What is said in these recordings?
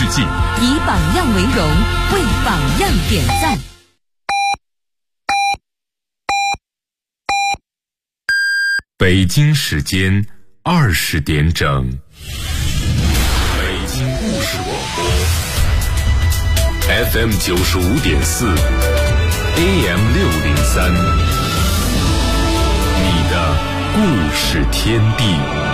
世界， 以榜样为荣，为榜样点赞。 北京时间20点整，北京故事广播 FM 95.4 AM 603，你的故事天地。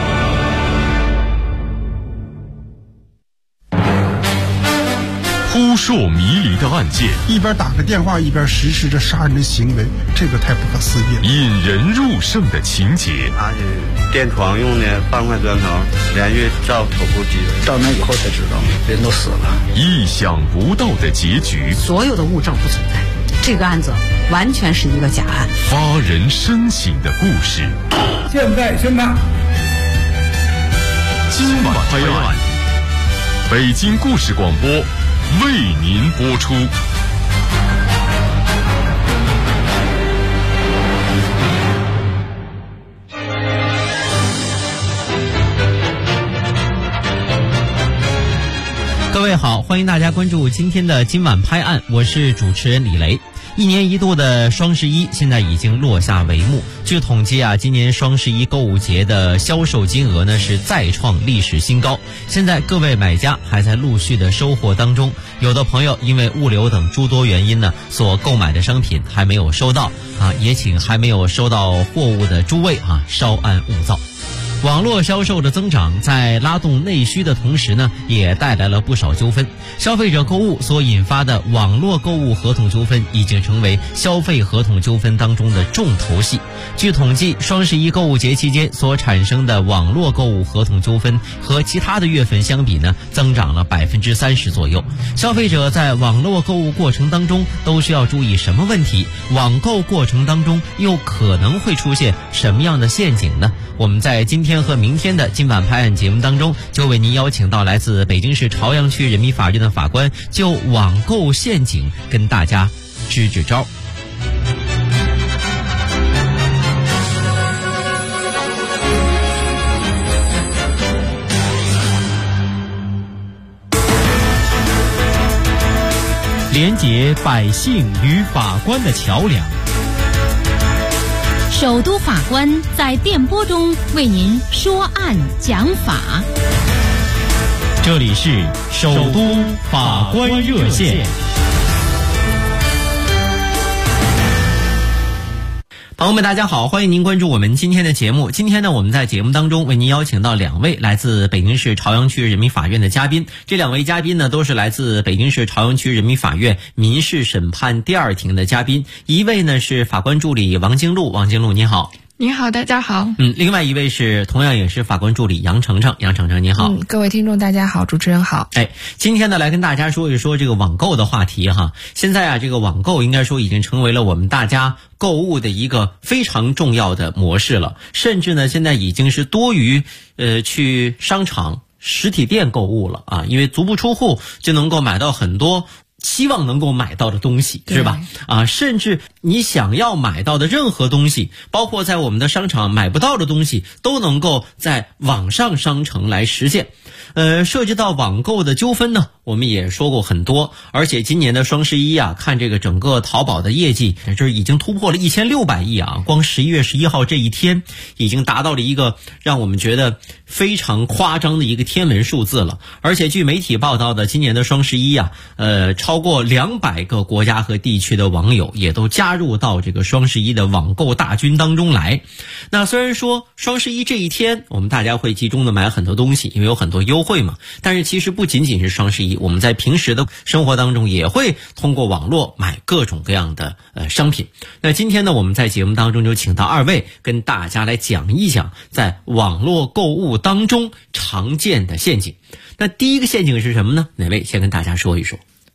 扑朔迷离的案件， 一边打个电话一边实施着杀人的行为，这个太不可思议了。 引人入胜的情节， 拿起电床用的半块砖头连续照头部击人， 到那以后才知道人都死了。 意想不到的结局， 所有的物证不存在，这个案子完全是一个假案。 发人深省的故事， 现在宣判。 今晚拍案，北京故事广播为您播出。 各位好，欢迎大家关注今天的今晚拍案，我是主持人李雷。一年一度的双十一现在已经落下帷幕。据统计啊，今年双十一购物节的销售金额呢是再创历史新高。现在各位买家还在陆续的收货当中，有的朋友因为物流等诸多原因呢，所购买的商品还没有收到啊，也请还没有收到货物的诸位啊稍安勿躁。网络销售的增长在拉动内需的同时呢，也带来了不少纠纷。消费者购物所引发的网络购物合同纠纷已经成为消费合同纠纷当中的重头戏。据统计，双十一购物节期间所产生的网络购物合同纠纷和其他的月份相比呢，增长了30%左右。消费者在网络购物过程当中都需要注意什么问题？网购过程当中又可能会出现什么样的陷阱呢？我们在今天和明天的今晚拍案节目当中，就为您邀请到来自北京市朝阳区人民法院的法官，就网购陷阱跟大家支支招。连结百姓与法官的桥梁。 首都法官在电波中为您说案讲法。 这里是首都法官热线。朋友们大家好，欢迎您关注我们今天的节目。今天呢，我们在节目当中为您邀请到2位来自北京市朝阳区人民法院的嘉宾。这2位嘉宾呢，都是来自北京市朝阳区人民法院民事审判第2庭的嘉宾。一位呢是法官助理王京璐，王京璐你好。 你好，大家好。 另外一位是同样也是法官助理杨程程，杨程程你好。 各位听众大家好，主持人好。 今天呢来跟大家说一说这个网购的话题哈。现在啊，这个网购应该说已经成为了我们大家购物的一个非常重要的模式了，甚至呢现在已经是多于去商场实体店购物了啊，因为足不出户就能够买到很多希望能够买到的东西，是吧？甚至你想要买到的任何东西，包括在我们的商场买不到的东西，都能够在网上商城来实现。涉及到网购的纠纷呢，我们也说过很多，而且今年的双十一啊，看这个整个淘宝的业绩，这已经突破了1600亿啊！光11月11号这一天，已经达到了一个让我们觉得非常夸张的一个天文数字了。而且据媒体报道的，今年的双十一啊，超过200个国家和地区的网友也都加入到这个双十一的网购大军当中来。那虽然说双十一这一天，我们大家会集中的买很多东西，因为有很多优惠嘛，但是其实不仅仅是双十一，我们在平时的生活当中也会通过网络买各种各样的商品。那今天呢，我们在节目当中就请到2位跟大家来讲一讲在网络购物当中常见的陷阱。那第一个陷阱是什么呢？哪位先跟大家说一说？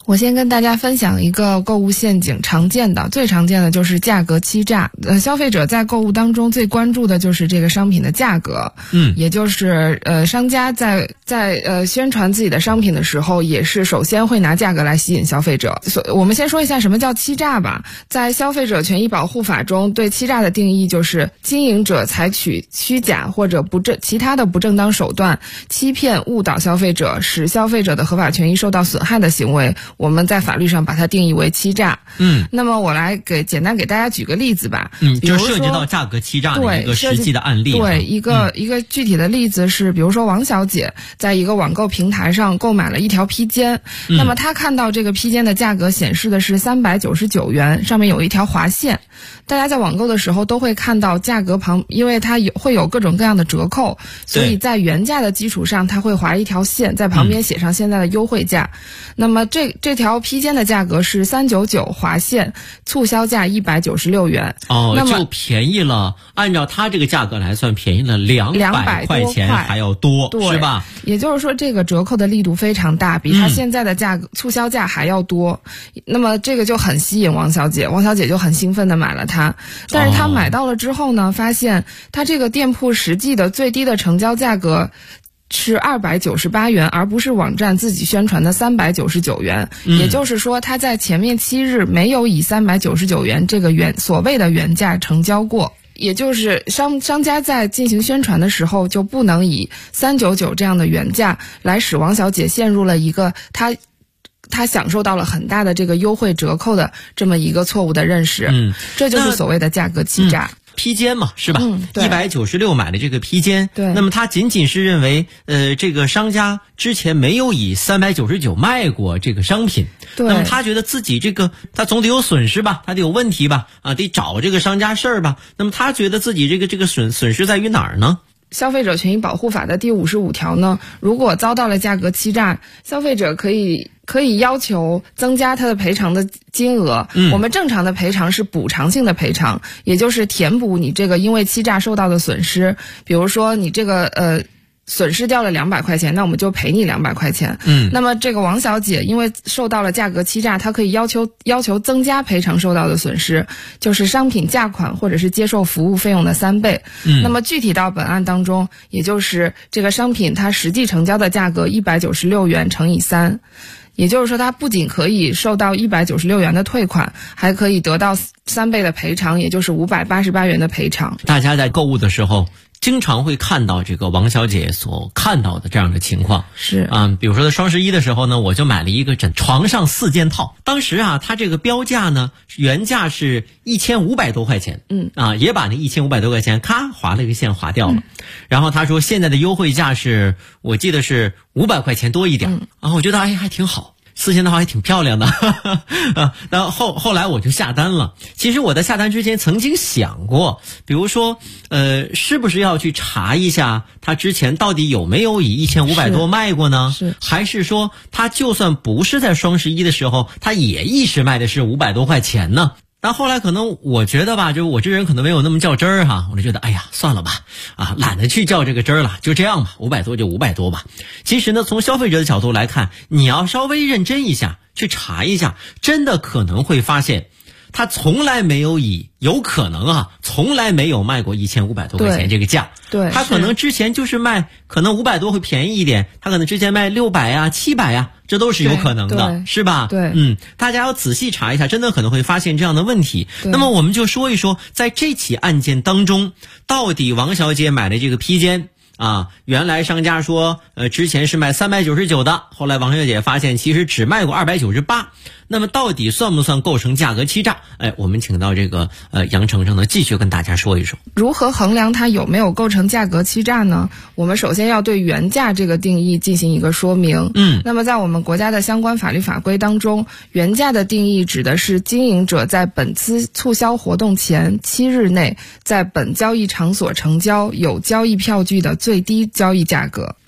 我先跟大家分享一个购物陷阱，最常见的就是价格欺诈。消费者在购物当中最关注的就是这个商品的价格，也就是商家在宣传自己的商品的时候，也是首先会拿价格来吸引消费者。我们先说一下什么叫欺诈吧。在消费者权益保护法中，对欺诈的定义就是经营者采取虚假或者其他的不正当手段欺骗误导消费者，使消费者的合法权益受到损害的行为，我们在法律上把它定义为欺诈。那么我来简单给大家举个例子吧。比如说就涉及到价格欺诈的一个实际的案例。 对，一个具体的例子是，比如说王小姐在一个网购平台上购买了一条披肩，那么她看到这个披肩的价格显示的是399元，上面有一条划线。大家在网购的时候都会看到价格旁，因为它会有各种各样的折扣，所以在原价的基础上，它会划一条线，在旁边写上现在的优惠价。那么这条披肩的价格是399划线，促销价196元。那么就便宜了，按照它这个价格来算，便宜了200块钱还要多，是吧？ 也就是说，这个折扣的力度非常大，比它现在的价格促销价还要多。那么这个就很吸引王小姐就很兴奋的买了它。但是她买到了之后呢，发现她这个店铺实际的最低的成交价格是298元，而不是网站自己宣传的399元。也就是说，他在前面7日没有以399元这个所谓的原价成交过。也就是商家在进行宣传的时候，就不能以399这样的原价来使王小姐陷入了一个他享受到了很大的这个优惠折扣的这么一个错误的认识。这就是所谓的价格欺诈。 披肩嘛，是吧？196买的这个披肩， 对。 那么他仅仅是认为，这个商家之前没有以399卖过这个商品， 对。 那么他觉得自己这个他总得有损失吧，他得有问题吧，得找这个商家事儿吧。那么他觉得自己这个损失在于哪儿呢？ 消费者权益保护法的第55条呢，如果遭到了价格欺诈，消费者可以要求增加他的赔偿的金额。我们正常的赔偿是补偿性的赔偿，也就是填补你这个因为欺诈受到的损失。比如说你这个损失掉了200块钱，那我们就赔你200块钱。那么这个王小姐因为受到了价格欺诈，她可以要求增加赔偿受到的损失，就是商品价款或者是接受服务费用的3倍。那么具体到本案当中，也就是这个商品它实际成交的价格196元乘以3。也就是说，它不仅可以受到196元的退款，还可以得到3倍的赔偿，也就是588元的赔偿。 大家在购物的时候经常会看到这个王小姐所看到的这样的情况。 是比如说在双11的时候呢，我就买了一个床上4件套，当时它这个标价呢原价是1500多块钱，也把那1500多块钱咔划了一个线划掉了。然后他说现在的优惠价是我记得是500块钱多一点。然后我觉得还挺好，4件套还挺漂亮的然后后来我就下单了。其实我在下单之前曾经想过，比如说是不是要去查一下他之前到底有没有以1500多卖过呢？还是说他就算不是在双11的时候，他也一直卖的是500多块钱呢？但后来可能我觉得吧，就我这人可能没有那么较真儿哈，我就觉得算了吧，懒得去较这个真儿了，就这样吧，500多就500多吧。其实呢，从消费者的角度来看，你要稍微认真一下，去查一下，真的可能会发现他从来没有从来没有卖过1500多块钱这个价。 对， 他可能之前就是卖，可能500多会便宜一点，他可能之前卖600 700这都是有可能的，是吧？ 对， 大家要仔细查一下，真的可能会发现这样的问题。那么我们就说一说，在这起案件当中，到底王小姐买的这个披肩原来商家说之前是卖399的，后来王小姐发现其实只卖过298，那么到底算不算构成价格欺诈？我们请到这个杨程程呢继续跟大家说一说。 如何衡量它有没有构成价格欺诈呢？我们首先要对原价这个定义进行一个说明。那么在我们国家的相关法律法规当中，原价的定义指的是经营者在本次促销活动前7日内在本交易场所成交有交易票据的最低交易价格。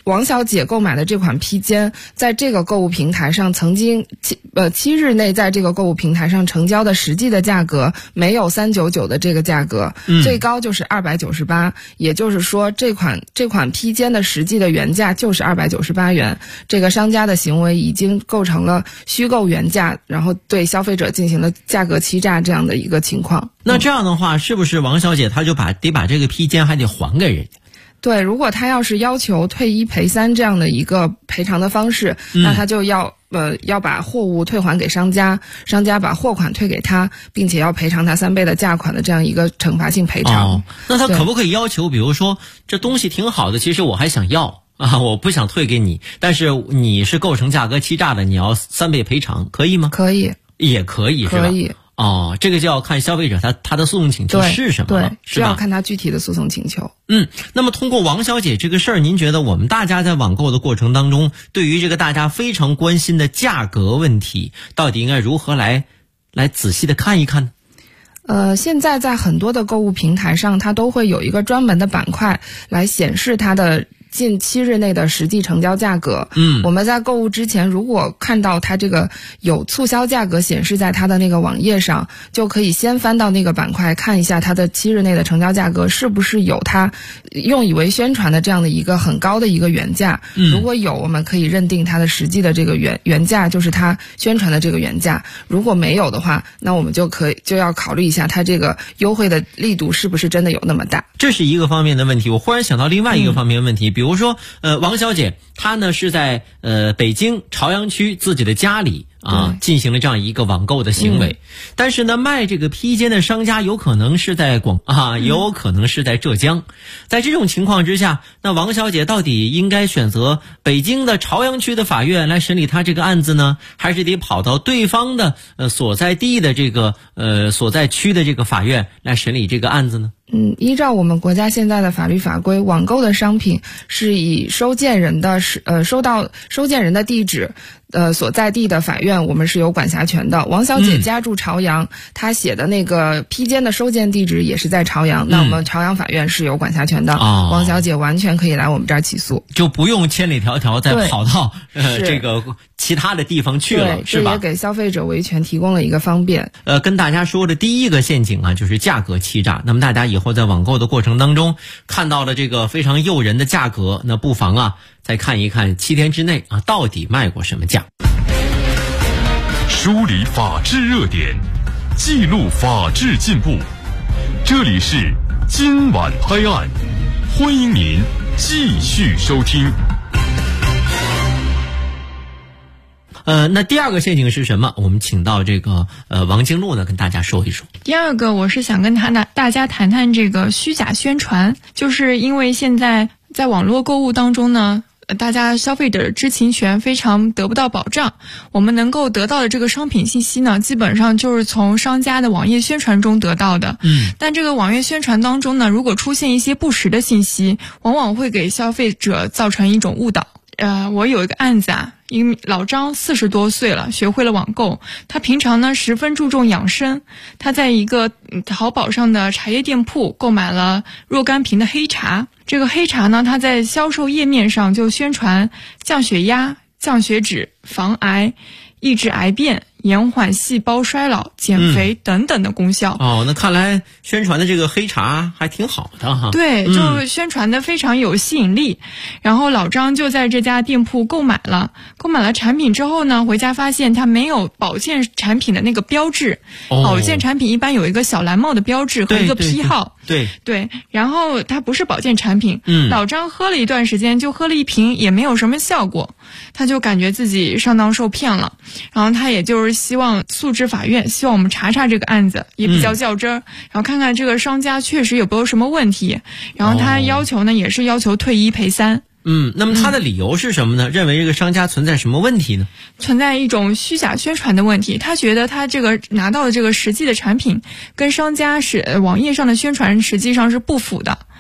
王小姐购买的这款披肩，在这个购物平台上曾经7日内在这个购物平台上成交的实际的价格没有399的这个价格，最高就是298，也就是说这款披肩的实际的原价就是298元。这个商家的行为已经构成了虚构原价，然后对消费者进行了价格欺诈这样的一个情况。 那这样的话，是不是王小姐她就得把这个披肩还得还给人家？ 对，如果他要是要求退1赔3这样的一个赔偿的方式，那他就要把货物退还给商家，商家把货款退给他，并且要赔偿他3倍的价款的这样一个惩罚性赔偿。 那他可不可以要求，比如说这东西挺好的，其实我还想要啊，我不想退给你，但是你是构成价格欺诈的，你要3倍赔偿，可以吗？ 可以， 也可以，是吧？ 可以。 这个就要看消费者他的诉讼请求是什么了， 对，是要看他具体的诉讼请求。 那么通过王小姐这个事儿，您觉得我们大家在网购的过程当中，对于这个大家非常关心的价格问题，到底应该如何来仔细的看一看呢？ 现在在很多的购物平台上，它都会有一个专门的板块来显示它的近7日内的实际成交价格。我们在购物之前，如果看到它这个有促销价格显示在它的那个网页上，就可以先翻到那个板块看一下它的7日内的成交价格是不是有它用以为宣传的这样的一个很高的一个原价。如果有，我们可以认定它的实际的这个原价就是它宣传的这个原价。如果没有的话，那我们就要考虑一下它这个优惠的力度是不是真的有那么大。 这是一个方面的问题。我忽然想到另外一个方面的问题，比如说王小姐她呢是在北京朝阳区自己的家里进行了这样一个网购的行为，但是呢卖这个披肩的商家有可能是在有可能是在浙江。在这种情况之下，那王小姐到底应该选择北京的朝阳区的法院来审理她这个案子呢，还是得跑到对方的所在地的这个所在区的这个法院来审理这个案子呢？ 依照我们国家现在的法律法规，网购的商品是以收件人的收件人的地址所在地的法院，我们是有管辖权的。王小姐家住朝阳，她写的那个披肩的收件地址也是在朝阳，那我们朝阳法院是有管辖权的。王小姐完全可以来我们这儿起诉， 就不用千里迢迢再跑到这个其他的地方去了，是吧？ 这也给消费者维权提供了一个方便。 跟大家说的第一个陷阱就是价格欺诈。那么大家以后在网购的过程当中看到了这个非常诱人的价格，那不妨再看一看7天之内到底卖过什么价。 梳理法治热点，记录法治进步，这里是今晚拍案，欢迎您继续收听。 那第二个陷阱是什么？我们请到这个王京璐呢跟大家说一说。 第二个我是想跟大家谈谈这个虚假宣传，就是因为现在在网络购物当中呢，大家消费者的知情权非常得不到保障，我们能够得到的这个商品信息呢，基本上就是从商家的网页宣传中得到的。但这个网页宣传当中呢，如果出现一些不实的信息，往往会给消费者造成一种误导。我有一个案子一个老张40多岁了，学会了网购。他平常呢十分注重养生，他在一个淘宝上的茶叶店铺购买了若干瓶的黑茶。这个黑茶呢，他在销售页面上就宣传降血压、降血脂、防癌、抑制癌变、延缓细胞衰老、减肥等等的功效。 那看来宣传的这个黑茶还挺好的哈。 对，就宣传的非常有吸引力。然后老张就在这家店铺购买了产品之后呢，回家发现他没有保健产品的那个标志。保健产品一般有一个小蓝帽的标志和一个批号。对，然后它不是保健产品。老张喝了一段时间，就喝了一瓶，也没有什么效果，他就感觉自己上当受骗了。然后他也就是希望诉至法院，希望我们查查这个案子，也比较较真儿，然后看看这个商家确实有没有什么问题。然后他要求呢，也是要求退1赔3。 那么他的理由是什么呢？认为这个商家存在什么问题呢？ 存在一种虚假宣传的问题。他觉得他这个拿到的这个实际的产品跟商家网页上的宣传实际上是不符的。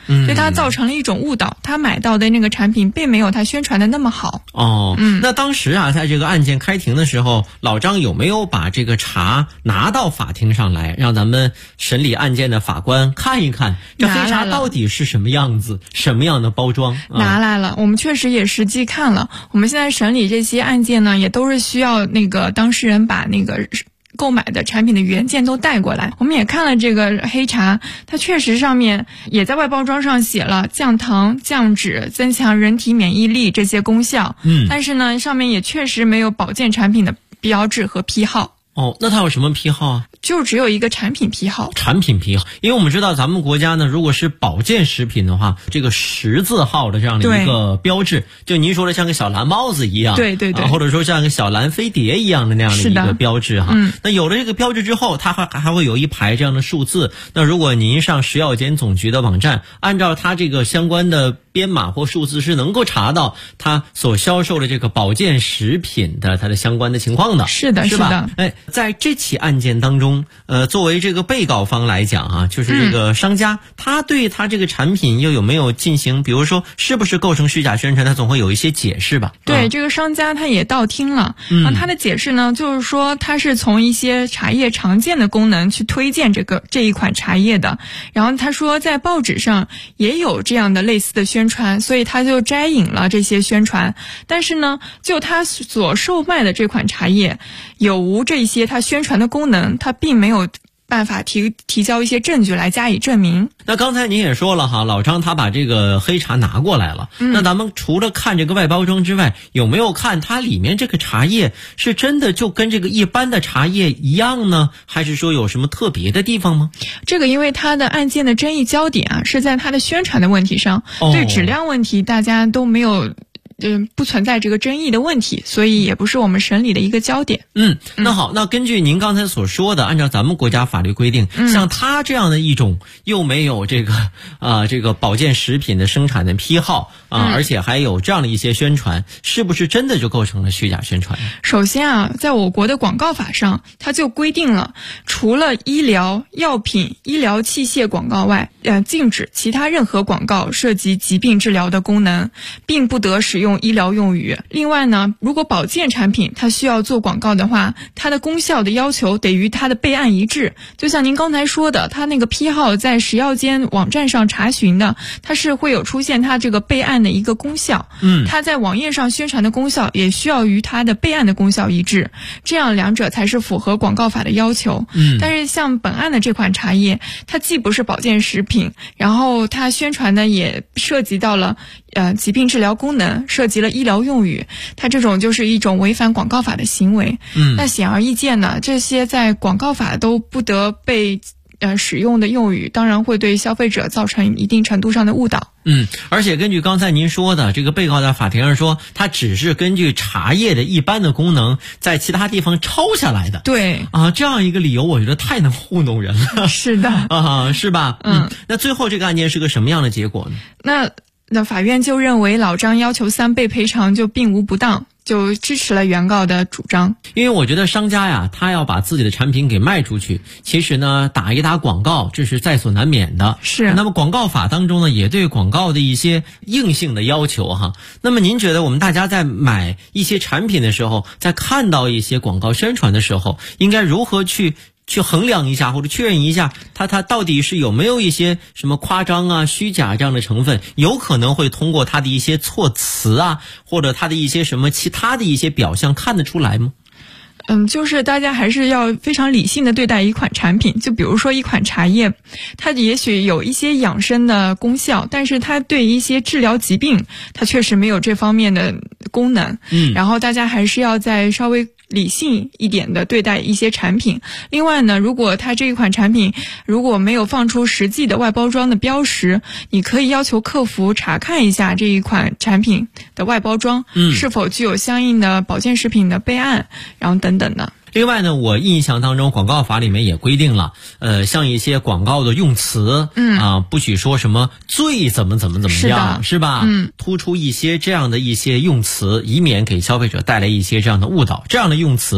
对它造成了一种误导，他买到的那个产品并没有他宣传的那么好。 那当时啊，在这个案件开庭的时候，老张有没有把这个茶拿到法庭上来，让咱们审理案件的法官看一看，这黑茶到底是什么样子，什么样的包装？ 拿来了，我们确实也实际看了。我们现在审理这些案件呢，也都是需要那个当事人把那个购买的产品的原件都带过来。我们也看了这个黑茶，它确实上面也在外包装上写了降糖、降脂、增强人体免疫力这些功效。但是呢，上面也确实没有保健产品的标志和批号。 那它有什么批号啊？ 就只有一个产品批号。 产品批号，因为我们知道咱们国家呢，如果是保健食品的话，这个10字号的这样的一个标志，就您说的像个小蓝帽子一样， 对， 或者说像个小蓝飞碟一样的那样的一个标志哈。那有了这个标志之后，它还会有一排这样的数字。那如果您上食药监总局的网站，按照它这个相关的编码或数字，是能够查到它所销售的这个保健食品的它的相关的情况的。 是的， 是吧？在这起案件当中，作为这个被告方来讲啊，就是这个商家，他对他这个产品又有没有进行，比如说是不是构成虚假宣传，他总会有一些解释吧？ 对，这个商家他也道听了，他的解释呢，就是说他是从一些茶叶常见的功能去推荐这一款茶叶的，然后他说在报纸上也有这样的类似的宣传，所以他就摘引了这些宣传。但是呢，就他所售卖的这款茶叶有无这些他宣传的功能，他并没有办法提交一些证据来加以证明。 那刚才您也说了哈，老张他把这个黑茶拿过来了，那咱们除了看这个外包装之外，有没有看它里面这个茶叶是真的就跟这个一般的茶叶一样呢，还是说有什么特别的地方吗？ 这个因为它的案件的争议焦点啊是在它的宣传的问题上，对质量问题大家都没有不存在这个争议的问题，所以也不是我们审理的一个焦点。 那好，那根据您刚才所说的，按照咱们国家法律规定，像它这样的一种又没有这个保健食品的生产的批号而且还有这样的一些宣传，是不是真的就构成了虚假宣传？ 首先啊，在我国的广告法上，它就规定了，除了医疗药品、医疗器械广告外，禁止其他任何广告涉及疾病治疗的功能，并不得使用医疗用语。另外呢，如果保健产品它需要做广告的话，它的功效的要求得与它的备案一致。就像您刚才说的，它那个批号在食药监网站上查询的，它是会有出现它这个备案的一个功效。它在网页上宣传的功效也需要与它的备案的功效一致，这样两者才是符合广告法的要求。但是像本案的这款茶叶，它既不是保健食品，然后它宣传的也涉及到了疾病治疗功能，涉及了医疗用语，它这种就是一种违反广告法的行为。那显而易见呢，这些在广告法都不得被使用的用语，当然会对消费者造成一定程度上的误导。 而且根据刚才您说的，这个被告在法庭上说，他只是根据茶叶的一般的功能，在其他地方抄下来的。 对这样一个理由，我觉得太能糊弄人了。 是的是吧？那最后这个案件是个什么样的结果呢？ 那法院就认为老张要求3倍赔偿就并无不当，就支持了原告的主张。 因为我觉得商家呀，他要把自己的产品给卖出去，其实呢打一打广告，这是在所难免的。 是。 那么广告法当中呢，也对广告的一些硬性的要求哈。那么您觉得我们大家在买一些产品的时候，在看到一些广告宣传的时候，应该如何去衡量一下或者确认一下它到底是有没有一些什么夸张虚假这样的成分，有可能会通过它的一些措辞或者它的一些什么其他的一些表象看得出来吗？ 就是大家还是要非常理性的对待一款产品。就比如说一款茶叶，它也许有一些养生的功效，但是它对一些治疗疾病，它确实没有这方面的功能。然后大家还是要再稍微理性一点的对待一些产品。另外呢，如果它这一款产品如果没有放出实际的外包装的标识，你可以要求客服查看一下这一款产品的外包装是否具有相应的保健食品的备案，然后等等的。 另外呢，我印象当中广告法里面也规定了，像一些广告的用词，不许说什么最怎么样，是吧？突出一些这样的一些用词，以免给消费者带来一些这样的误导。这样的用词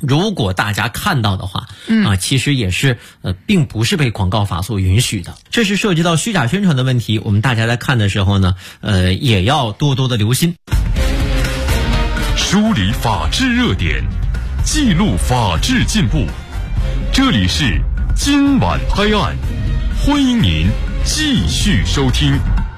如果大家看到的话，其实也是并不是被广告法所允许的。这是涉及到虚假宣传的问题，我们大家在看的时候呢，也要多多的留心。 梳理法治热点，记录法治进步。这里是今晚拍案，欢迎您继续收听。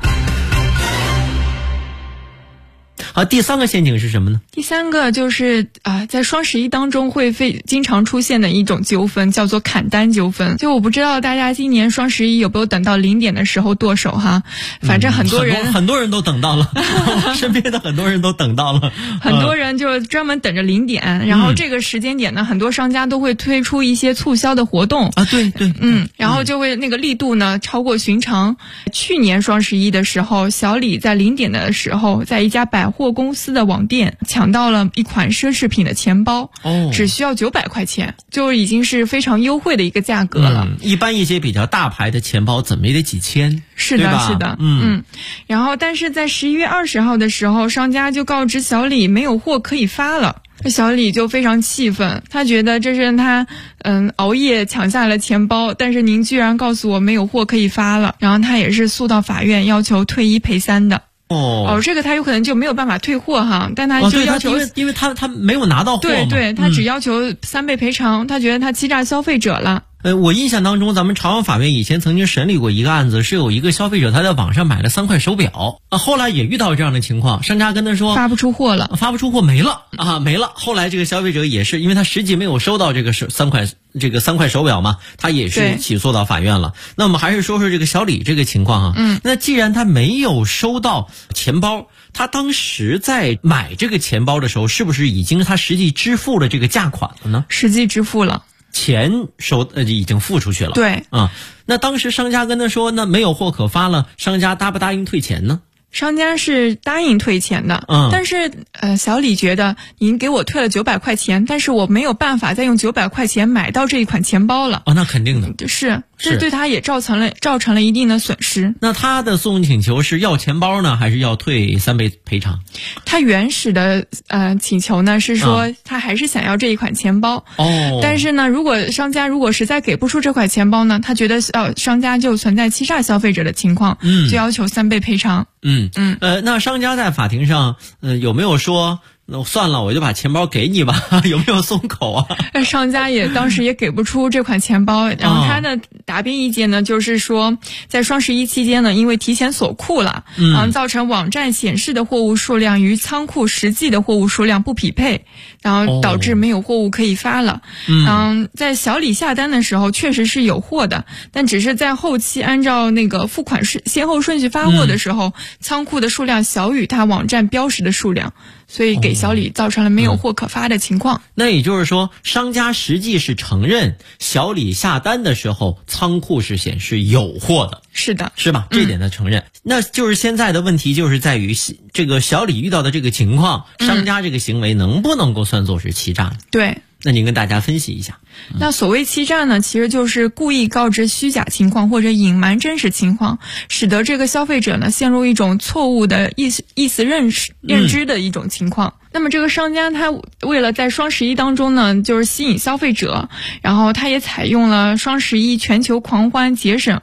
好，第3个陷阱是什么呢？ 第3个就是在双11当中会经常出现的一种纠纷，叫做砍单纠纷。就我不知道大家今年双11有没有等到0点的时候剁手哈？反正很多人都等到了，身边的很多人都等到了， 很多人就专门等着0点，然后这个时间点呢，很多商家都会推出一些促销的活动啊，对， 然后就会那个力度呢超过寻常。去年双11的时候，小李在0点的时候，在一家百货公司的网店抢到了一款奢侈品的钱包，只需要900块钱，就已经是非常优惠的一个价格了。 一般一些比较大牌的钱包怎么也得几千， 是的，然后但是在11月20号的时候，商家就告知小李没有货可以发了。小李就非常气愤，他觉得这是他熬夜抢下了钱包，但是您居然告诉我没有货可以发了，然后他也是诉到法院，要求退1赔3的。这个他有可能就没有办法退货哈，但他就要求， 因为他没有拿到货嘛， 对，他只要求3倍赔偿，他觉得他欺诈消费者了。 我印象当中，咱们朝阳法院以前曾经审理过一个案子，是有一个消费者他在网上买了3块手表，后来也遇到这样的情况，商家跟他说发不出货了， 没了。后来这个消费者也是因为他实际没有收到这个3块手表嘛，他也是起诉到法院了。那我们还是说说这个小李这个情况哈。那既然他没有收到钱包，他当时在买这个钱包的时候，是不是已经他实际支付了这个价款了呢？ 实际支付了。 钱已经付出去了。 对那当时商家跟他说那没有货可发了，商家答不答应退钱呢？ 商家是答应退钱的，但是小李觉得您给我退了900块钱，但是我没有办法再用900块钱买到这一款钱包了。 那肯定的， 是这对他也造成了一定的损失。 那他的诉讼请求是要钱包呢，还是要退3倍赔偿？ 他原始的请求呢是说他还是想要这一款钱包。但是呢，商家如果实在给不出这款钱包呢，他觉得商家就存在欺诈消费者的情况，就要求3倍赔偿。 那商家在法庭上有没有说那算了，我就把钱包给你吧？有没有松口啊？ 商家当时也给不出这款钱包，然后他的答辩意见呢，就是说在双11期间呢，因为提前锁库了，造成网站显示的货物数量与仓库实际的货物数量不匹配，然后导致没有货物可以发了。在小李下单的时候确实是有货的，但只是在后期按照那个付款先后顺序发货的时候，仓库的数量小于他网站标识的数量，所以给小李造成了没有货可发的情况。 那也就是说，商家实际是承认小李下单的时候仓库是显示有货的。 是的， 是吧？这点他承认。那就是现在的问题就是在于这个小李遇到的这个情况，商家这个行为能不能够算作是欺诈呢？ 对。 那您跟大家分析一下。 那所谓欺诈呢，其实就是故意告知虚假情况或者隐瞒真实情况，使得这个消费者呢陷入一种错误的意思认知的一种情况。那么这个商家他为了在双11当中呢，就是吸引消费者，然后他也采用了双11全球狂欢节省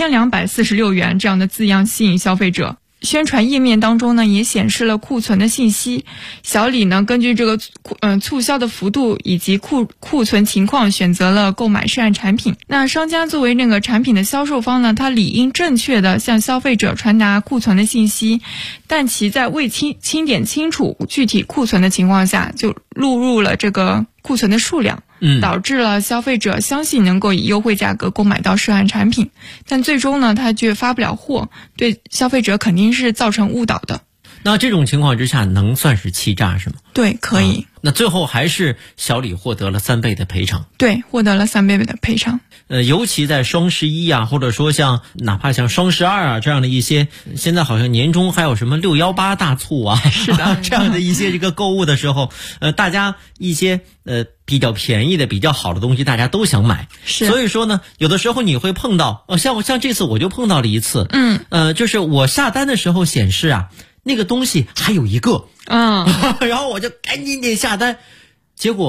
2246元这样的字样吸引消费者。宣传页面当中呢也显示了库存的信息。小李呢根据这个促销的幅度以及库存情况选择了购买涉案产品。那商家作为那个产品的销售方呢，他理应正确的向消费者传达库存的信息，但其在未清点清楚具体库存的情况下，就录入了这个库存的数量，导致了消费者相信能够以优惠价格购买到涉案产品，但最终呢他却发不了货，对消费者肯定是造成误导的。 那这种情况之下能算是欺诈是吗？ 对，可以。 那最后还是小李获得了3倍的赔偿。 对，获得了3倍的赔偿。 尤其在双11啊，或者说哪怕像双12啊这样的一些，现在好像年终还有什么618大促啊， 是的， 这样的一些这个购物的时候，大家一些比较便宜的、比较好的东西，大家都想买。 是。所以说呢，有的时候你会碰到，像这次我就碰到了一次，就是我下单的时候显示啊，那个东西还有一个，然后我就赶紧下单，结果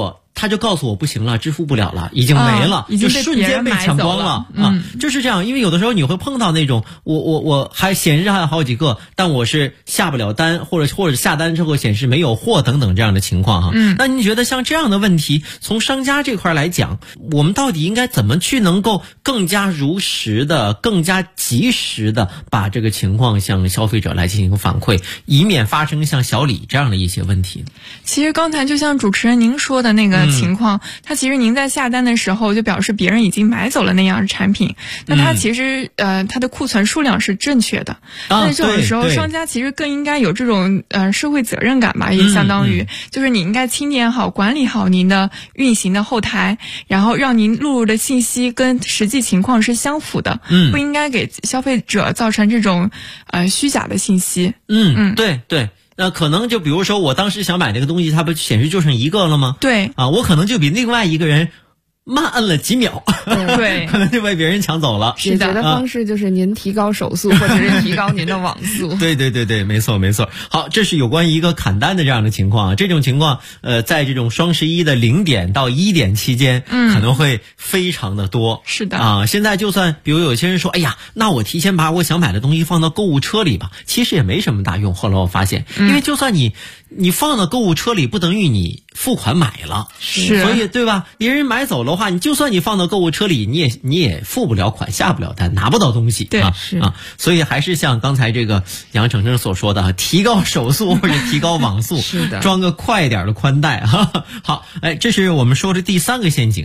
他就告诉我不行了，支付不了了，已经没了， 已经就瞬间被抢光了啊！就是这样，因为有的时候你会碰到那种我还显示还有好几个，但我是下不了单，或者下单之后显示没有货等等这样的情况哈。那你觉得像这样的问题，从商家这块来讲，我们到底应该怎么去能够更加如实的、更加及时的把这个情况向消费者来进行反馈，以免发生像小李这样的一些问题？ 其实刚才就像主持人您说的那个情况，他其实您在下单的时候就表示别人已经买走了那样的产品，那他其实他的库存数量是正确的。但是这种时候商家其实更应该有这种社会责任感吧，也相当于就是你应该清点好、管理好您的运行的后台，然后让您录入的信息跟实际情况是相符的，不应该给消费者造成这种虚假的信息。 对。那可能就比如说我当时想买那个东西，它不显示就剩一个了吗？ 对啊，我可能就比另外一个人慢摁了几秒， 对， 可能就被别人抢走了。 解决的方式就是您提高手速，或者是提高您的网速。 对，没错。好，这是有关于一个砍单的这样的情况啊。这种情况，在这种双11的0点到1点期间，可能会非常的多。 是的啊，现在就算比如有些人说，哎呀，那我提前把我想买的东西放到购物车里吧，其实也没什么大用。后来我发现，因为就算你放到购物车里，不等于你付款买了， 是， 所以对吧？别人买走的话，你就算你放到购物车里，你也付不了款，下不了单，拿不到东西。 对， 所以还是像刚才这个杨程程所说的，提高手速或者提高网速， 是的， 装个快一点的宽带哈。好，这是我们说的第3个陷阱。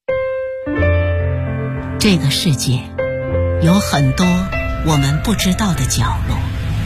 这个世界有很多我们不知道的角落，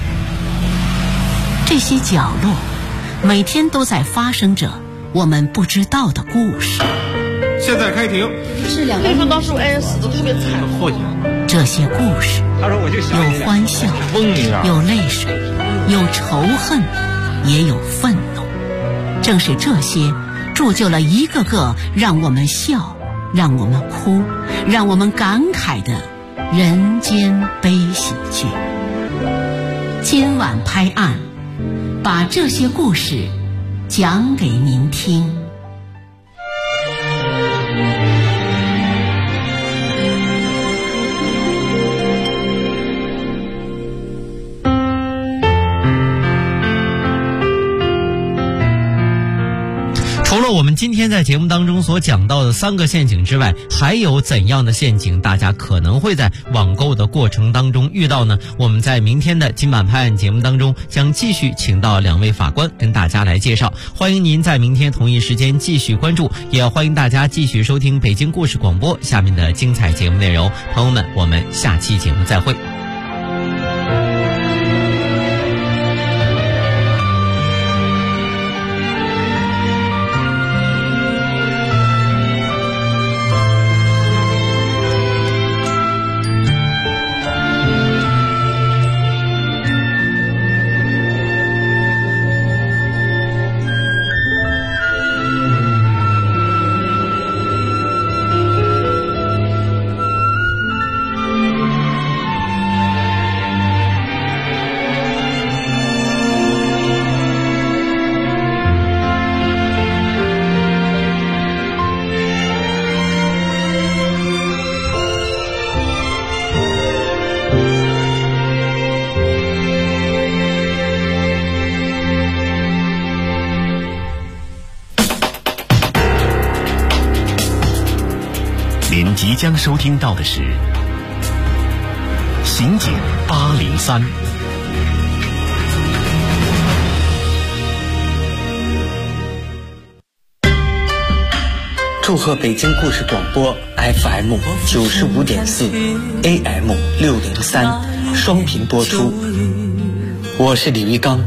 这些角落每天都在发生着我们不知道的故事。 现在开庭。 是2个人当时死得特别惨。 这些故事有欢笑，有泪水，有仇恨，也有愤怒。正是这些铸就了一个个让我们笑，让我们哭，让我们感慨的人间悲喜剧。今晚拍案，把这些故事讲给您听。 除了我们今天在节目当中所讲到的3个陷阱之外，还有怎样的陷阱大家可能会在网购的过程当中遇到呢？我们在明天的今晚拍案节目当中将继续请到2位法官跟大家来介绍，欢迎您在明天同一时间继续关注，也欢迎大家继续收听北京故事广播下面的精彩节目内容。朋友们，我们下期节目再会。 您即将收听到的是《刑警803》。 祝贺北京故事广播 FM 95.4 AM 603双频播出，我是李玉刚。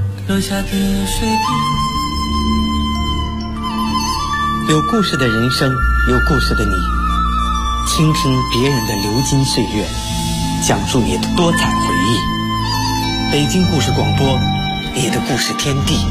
有故事的人生，有故事的你，倾听别人的流金岁月，讲述你的多彩回忆。北京故事广播，你的故事天地。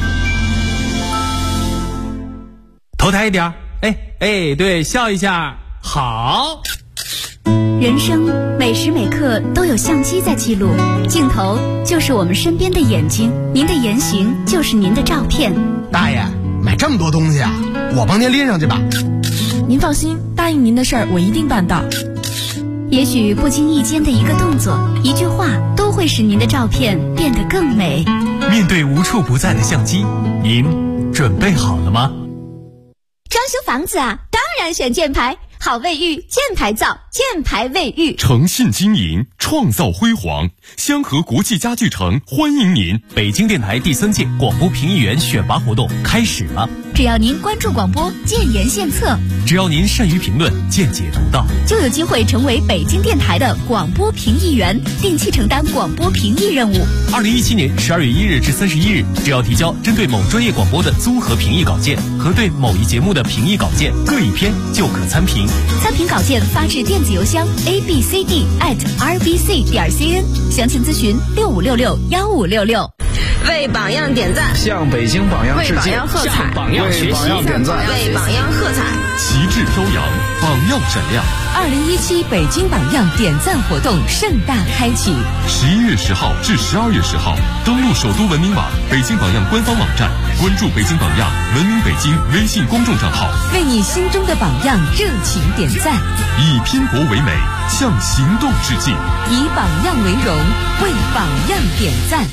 头抬一点，对，笑一下，好。 人生每时每刻都有相机在记录，镜头就是我们身边的眼睛，您的言行就是您的照片。 大爷，买这么多东西啊？ 我帮您拎上去吧。 您放心，答应您的事儿我一定办到。 也许不经意间的一个动作、一句话，都会使您的照片变得更美。 面对无处不在的相机，您准备好了吗？ 装修房子啊，当然选箭牌。好卫浴，箭牌造，箭牌卫浴。 诚信经营，创造辉煌。香河国际家具城欢迎您。 北京电台第3届广播评议员选拔活动开始了。 只要您关注广播，建言献策； 只要您善于评论，见解独到， 就有机会成为北京电台的广播评议员，定期承担广播评议任务。 2017年12月1日至31日，只要提交针对某专业广播的综合评议稿件和对某一节目的评议稿件各一篇，就可参评。 参评稿件发至电子邮箱 abcd@rbc.cn， 详情咨询65661566。 为榜样点赞， 向北京榜样致敬， 为榜样喝彩， 向榜样学习，点赞， 为榜样喝彩， 旗帜飘扬，榜样闪亮。 2017北京榜样点赞活动盛大开启 ，11月10号至12月10号，登录首都文明网、北京榜样官方网站，关注北京榜样、文明北京微信公众账号， 为你心中的榜样热情点赞， 以拼搏为美，向行动致敬， 以榜样为荣，为榜样点赞。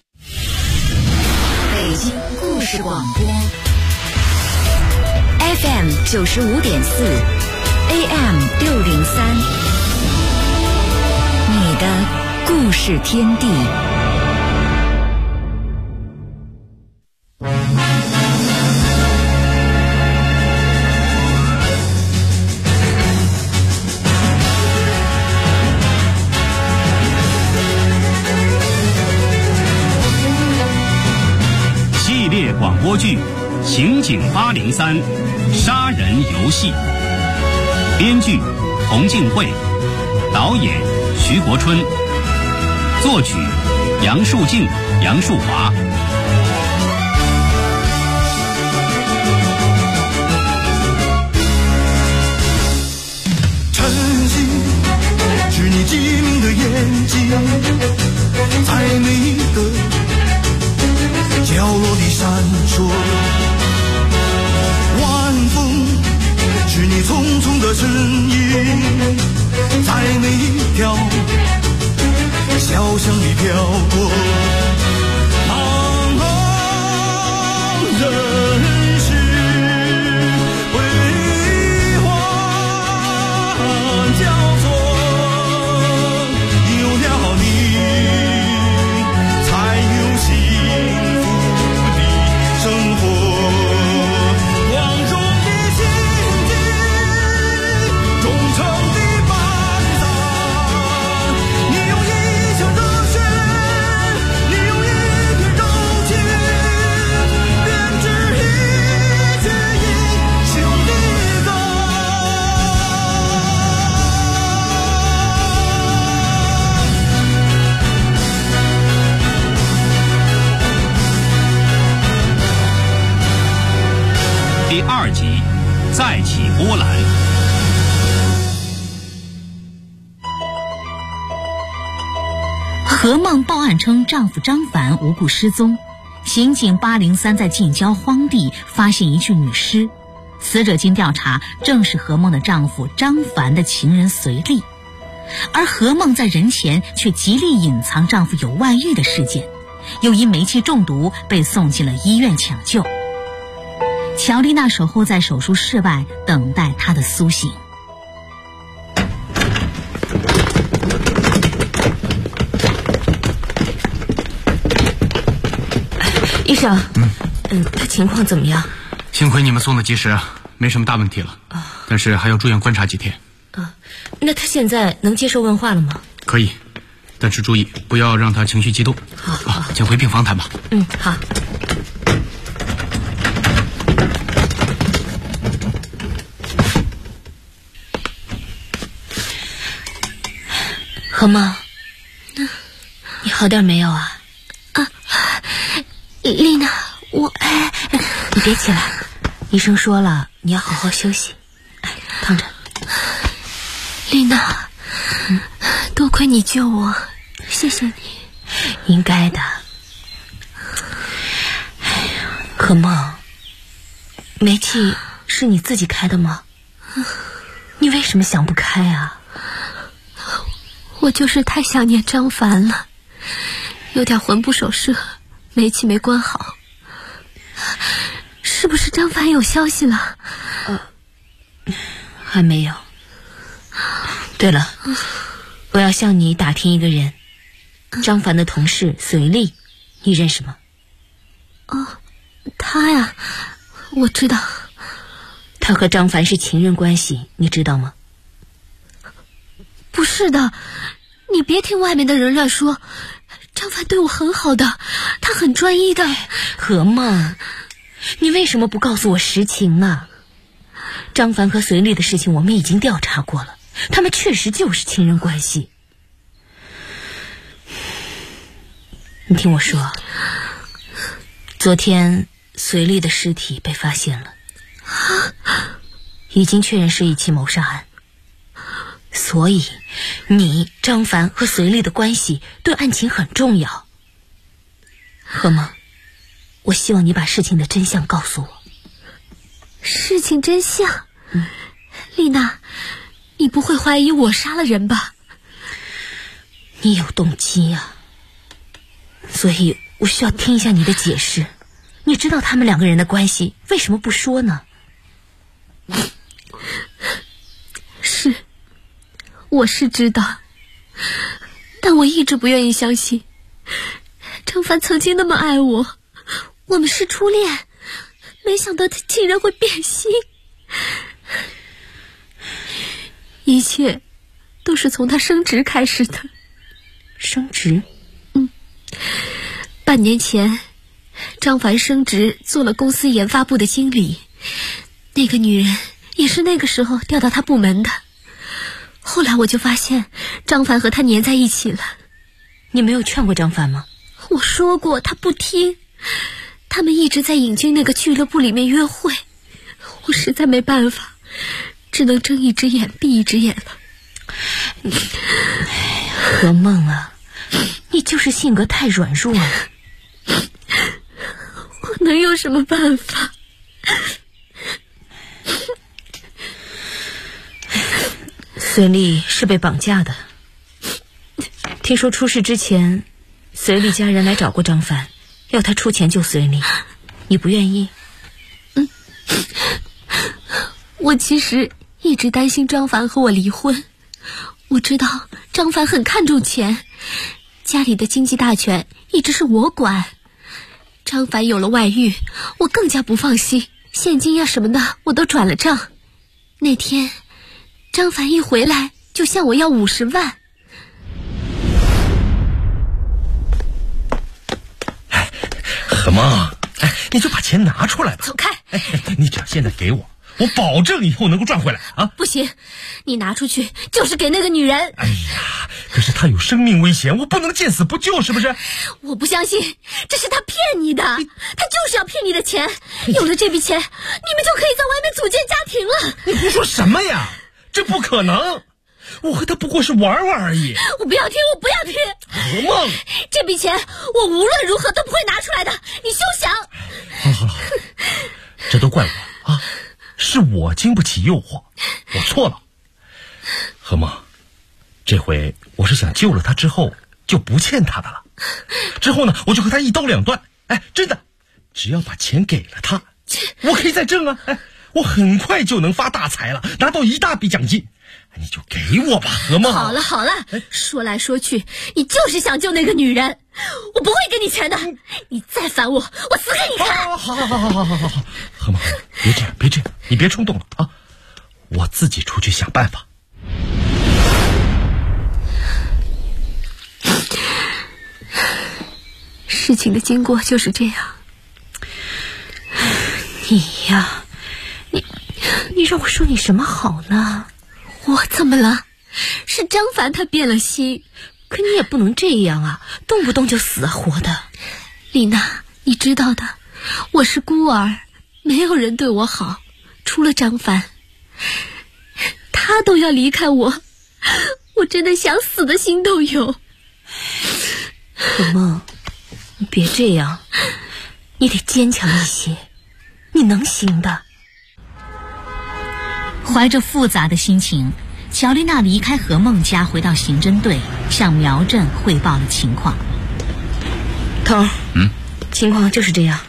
北京故事广播 FM 95.4 AM 603，你的故事天地。 系列广播剧《刑警803杀人游戏》，编剧童静慧，导演徐国春，作曲杨树静、杨树华。 晨曦是你机灵的眼睛，在每一个角落里闪烁，晚风是你匆匆的身影，在每一条小巷里飘过。茫茫人世辉煌交错，有了你才有幸福的生活，光荣的心境，忠诚的伴郎，你用一腔热血，你用一片柔情，编织一曲英雄的歌。 第2集，再起波澜。 何梦报案称丈夫张凡无故失踪，刑警803在近郊荒地发现一具女尸，死者经调查正是何梦的丈夫张凡的情人隋丽，而何梦在人前却极力隐藏丈夫有外遇的事件，又因煤气中毒被送进了医院抢救。乔丽娜守候在手术室外，等待她的苏醒。 医生，他情况怎么样？ 幸亏你们送的及时，没什么大问题了。但是还要住院观察几天。 那他现在能接受问话了吗？ 可以，但是注意不要让他情绪激动。 好， 请回病房谈吧。 好。何梦，你好点没有啊？ 丽娜， 你别起来，医生说了，你要好好休息。躺着。 丽娜，多亏你救我，谢谢你。 应该的。何梦，煤气是你自己开的吗？你为什么想不开啊？ 我就是太想念张凡了，有点魂不守舍，煤气没关好。是不是张凡有消息了？ 还没有。对了，我要向你打听一个人，张凡的同事隋丽，你认识吗？ 他呀，我知道。 他和张凡是情人关系，你知道吗？ 不是的，你别听外面的人乱说，张凡对我很好的，他很专一的。 何梦，你为什么不告诉我实情呢？张凡和隋丽的事情我们已经调查过了，他们确实就是情人关系。你听我说，昨天隋丽的尸体被发现了，已经确认是一起谋杀案。所以你张凡和隋丽的关系对案情很重要。何梦，我希望你把事情的真相告诉我。 事情真相？丽娜，你不会怀疑我杀了人吧？ 你有动机啊，所以我需要听一下你的解释。你知道他们两个人的关系，为什么不说呢？ 我是知道，但我一直不愿意相信张凡曾经那么爱我，我们是初恋，没想到他竟然会变心。一切都是从他升职开始的。 升职？ 半年前张凡升职做了公司研发部的经理，那个女人也是那个时候调到他部门的。后来我就发现张凡和他黏在一起了。 你没有劝过张凡吗？ 我说过，他不听。他们一直在影军那个俱乐部里面约会，我实在没办法，只能睁一只眼闭一只眼了。 何梦啊，你就是性格太软弱了。 我能有什么办法？ 隋丽是被绑架的，听说出事之前，隋丽家人来找过张凡，要他出钱救隋丽，你不愿意？ 我其实一直担心张凡和我离婚。我知道张凡很看重钱，家里的经济大权一直是我管。张凡有了外遇，我更加不放心，现金呀什么的我都转了账。那天张凡一回来就向我要50万。 何梦，你就把钱拿出来吧。 走开！ 你只要现在给我，我保证以后能够赚回来啊！ 不行，你拿出去就是给那个女人。 哎呀，可是她有生命危险，我不能见死不救，是不是？ 我不相信，这是他骗你的，他就是要骗你的钱。有了这笔钱，你们就可以在外面组建家庭了。 你胡说什么呀？这不可能，我和他不过是玩玩而已。 我不要听，我不要听。 何梦， 这笔钱我无论如何都不会拿出来的，你休想。 好，这都怪我啊，是我经不起诱惑，我错了。何梦，这回我是想救了他之后就不欠他的了，之后呢我就和他一刀两断。真的，只要把钱给了他，我可以再挣啊。我很快就能发大财了，拿到一大笔奖金。你就给我吧，何梦。 好了，说来说去，你就是想救那个女人，我不会给你钱的。你再烦我，我死给你看。 好，何梦，别这样，你别冲动了啊！我自己出去想办法。 事情的经过就是这样。 你呀，你让我说你什么好呢？ 我怎么了？是张凡他变了心。 可你也不能这样啊，动不动就死活的。 丽娜，你知道的，我是孤儿，没有人对我好，除了张凡。他都要离开我，我真的想死的心都有。 何梦，你别这样，你得坚强一些，你能行的。 怀着复杂的心情，乔丽娜离开何梦家，回到刑侦队，向苗振汇报了情况。 头，情况就是这样。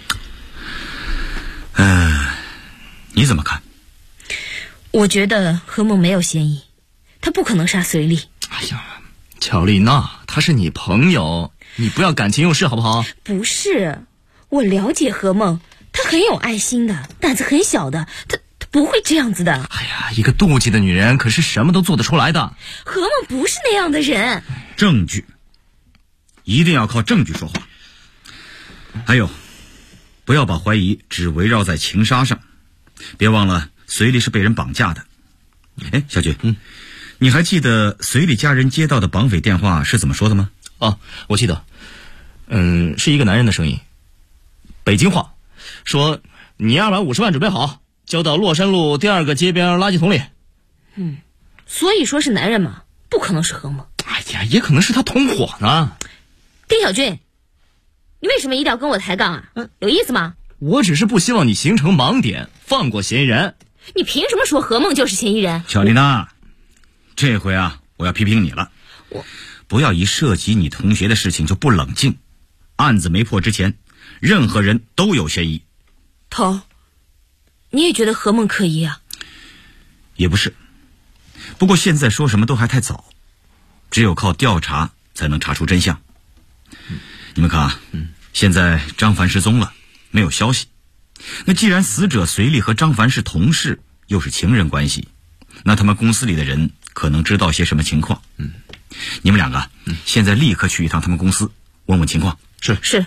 你怎么看？ 我觉得何梦没有嫌疑，他不可能杀随丽。 哎呀，乔丽娜，他是你朋友，你不要感情用事好不好？ 不是，我了解何梦，他很有爱心的，胆子很小的，他不会这样子的。 哎呀，一个妒忌的女人可是什么都做得出来的。 何梦不是那样的人。 证据，一定要靠证据说话。还有，不要把怀疑只围绕在情杀上，别忘了随丽是被人绑架的。哎，小军，你还记得随丽家人接到的绑匪电话是怎么说的吗？ 我记得，是一个男人的声音，北京话，说你250万准备好，交到洛山路第2个街边垃圾桶里。 所以说是男人嘛，不可能是何梦。 哎呀，也可能是他同伙呢。 丁小军，你为什么一定要跟我抬杠啊？有意思吗？ 我只是不希望你形成盲点，放过嫌疑人。 你凭什么说何梦就是嫌疑人？ 小丽娜，这回我要批评你了。不要一涉及你同学的事情就不冷静。案子没破之前，任何人都有嫌疑。 头，你也觉得何梦可疑啊？ 也不是，不过现在说什么都还太早，只有靠调查才能查出真相。你们看现在张凡失踪了，没有消息。那既然死者随丽和张凡是同事，又是情人关系，那他们公司里的人可能知道些什么情况。你们两个现在立刻去一趟他们公司，问问情况。 是。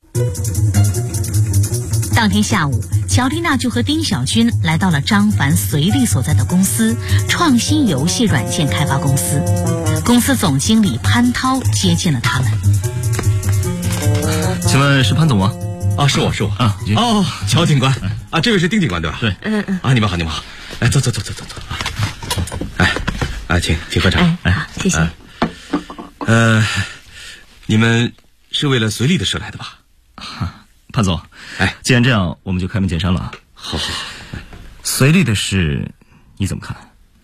当天下午，乔丽娜就和丁小军来到了张凡、随丽所在的公司——创新游戏软件开发公司。公司总经理潘涛接见了他们。 请问是潘总吗？ 是我。乔警官这位是丁警官对吧？ 对。 你们好。来，走。请喝茶。 好，谢谢。 你们是为了随丽的事来的吧？ 潘总，既然这样，我们就开门见山了。 好。 随丽的事你怎么看？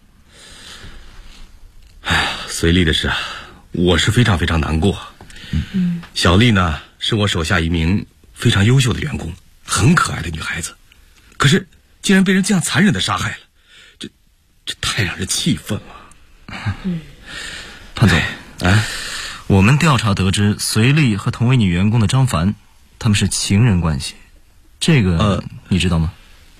随丽的事我是非常非常难过。小丽呢，是我手下一名非常优秀的员工，很可爱的女孩子，可是竟然被人这样残忍的杀害了，这太让人气愤了。 潘总，我们调查得知，随丽和同为女员工的张凡，他们是情人关系，这个你知道吗？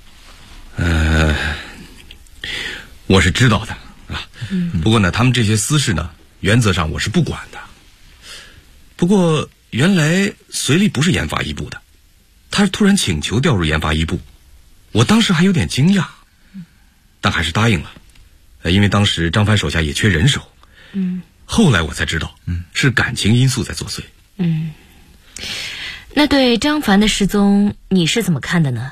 我是知道的不过呢，他们这些私事呢，原则上我是不管的。不过原来随丽不是研发一部的，她是突然请求调入研发一部，我当时还有点惊讶，但还是答应了。因为当时张凡手下也缺人手。后来我才知道，是感情因素在作祟。 那对张凡的失踪，你是怎么看的呢？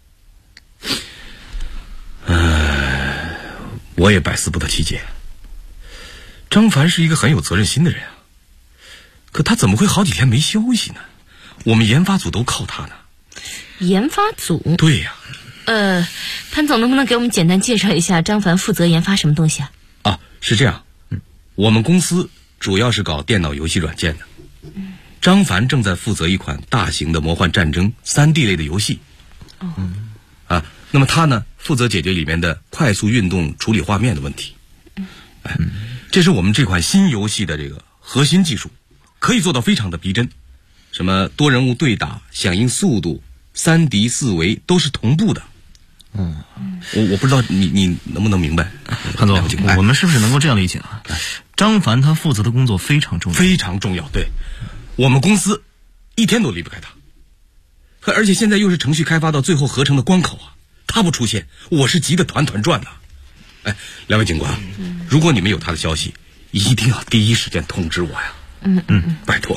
我也百思不得其解。张凡是一个很有责任心的人可他怎么会好几天没消息呢？我们研发组都靠他呢。 研发组？ 对呀。 潘总能不能给我们简单介绍一下张凡负责研发什么东西啊？ 是这样，我们公司主要是搞电脑游戏软件的。张凡正在负责一款大型的魔幻战争 3D 类的游戏。那么他呢，负责解决里面的快速运动处理画面的问题。这是我们这款新游戏的这个核心技术，可以做到非常的逼真，什么多人物对打、响应速度、3敌4维都是同步的。我不知道你能不能明白。 潘总，我们是不是能够这样理解张凡他负责的工作非常重要， 非常重要。对，我们公司一天都离不开他，而且现在又是程序开发到最后合成的关口他不出现，我是急得团团转两位警官，如果你们有他的消息，一定要第一时间通知我呀。拜托。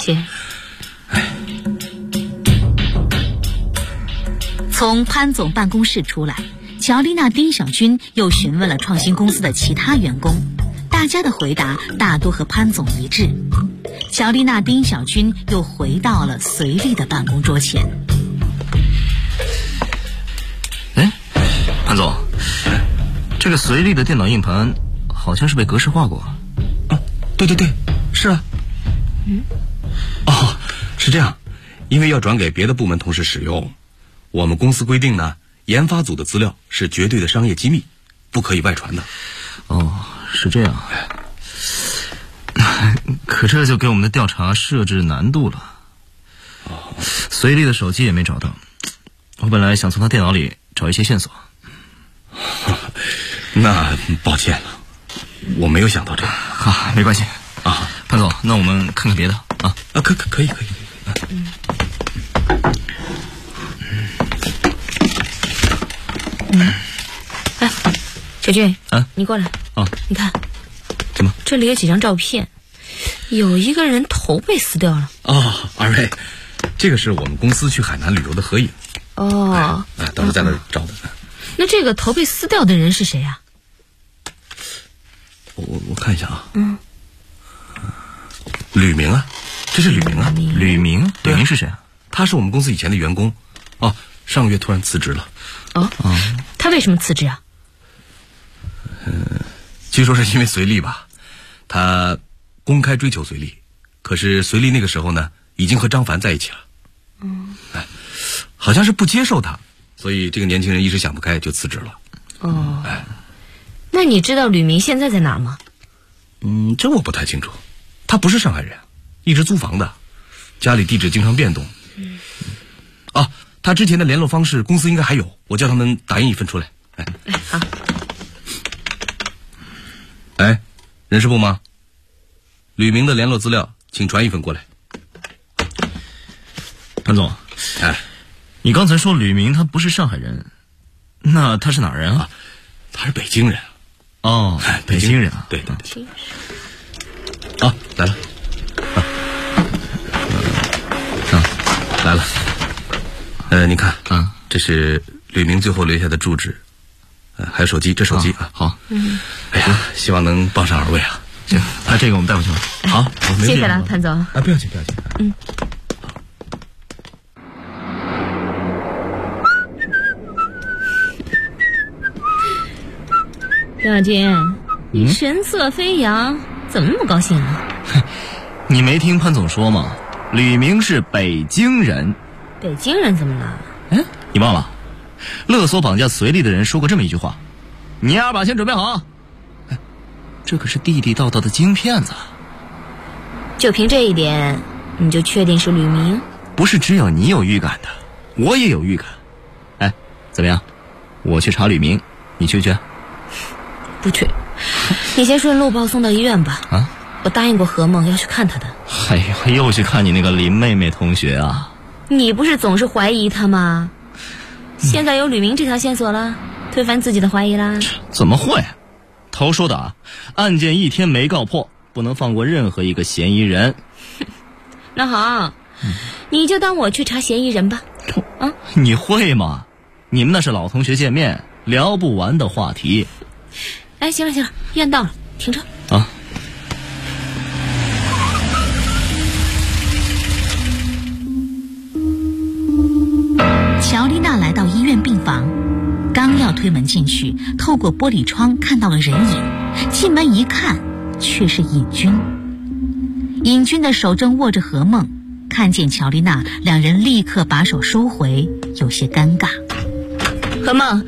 从潘总办公室出来，乔丽娜、丁小军又询问了创新公司的其他员工，大家的回答大多和潘总一致。乔丽娜、丁小军又回到了随丽的办公桌前。 潘总， 这个随利的电脑硬盘好像是被格式化过。 对，是啊。是这样，因为要转给别的部门同事使用，我们公司规定呢，研发组的资料是绝对的商业机密，不可以外传的。 是这样。可这就给我们的调查设置难度了。随利的手机也没找到，我本来想从他电脑里找一些线索。 那抱歉了，我没有想到这个。 没关系啊，潘总，那我们看看别的啊。 可以。 哎，小俊，你过来。你看， 怎么？ 这里有几张照片，有一个人头被撕掉了。 二位，这个是我们公司去海南旅游的合影。当时在那儿照的。 那这个头被撕掉的人是谁呀？ 我看一下啊。吕明啊，这是吕明啊。 吕明是谁啊？ 他是我们公司以前的员工。上个月突然辞职了。 他为什么辞职啊？ 据说是因为随利吧，他公开追求随利，可是随利那个时候呢，已经和张凡在一起了。好像是不接受他，所以这个年轻人一时想不开就辞职了。 那你知道吕明现在在哪儿吗？ 这我不太清楚。他不是上海人，一直租房的，家里地址经常变动。他之前的联络方式公司应该还有，我叫他们打印一份出来。 好。 人事部吗？吕明的联络资料请传一份过来。 潘总，你刚才说吕明他不是上海人，那他是哪儿人啊？ 他是北京人。 北京人啊。 对。来了。来了。你看，这是吕明最后留下的住址，还有手机，这手机啊。 好。 希望能帮上二位啊。 行，那这个我们带回去了。好， 谢谢了，潘总。 不要紧。 小军，你神色飞扬，怎么那么高兴啊？ 你没听潘总说吗？吕明是北京人。 北京人怎么了？ 你忘了？勒索绑架随利的人说过这么一句话：你2把先准备好。这可是地地道道的京骗子。 就凭这一点，你就确定是吕明？ 不是只有你有预感的，我也有预感。怎么样？我去查吕明，你去不去？ 不去，你先顺路把我送到医院吧。我答应过何梦要去看他的。 又去看你那个林妹妹同学啊？ 你不是总是怀疑他吗？现在有吕明这条线索了，推翻自己的怀疑啦？ 怎么会？头说的案件1天没告破，不能放过任何一个嫌疑人。 那好，你就当我去查嫌疑人吧。 你会吗？你们那是老同学见面，聊不完的话题。 行了，医院到了，停车。 乔丽娜来到医院病房，刚要推门进去，透过玻璃窗看到了人影。进门一看，却是尹军。尹军的手正握着何梦，看见乔丽娜，两人立刻把手收回，有些尴尬。 何梦，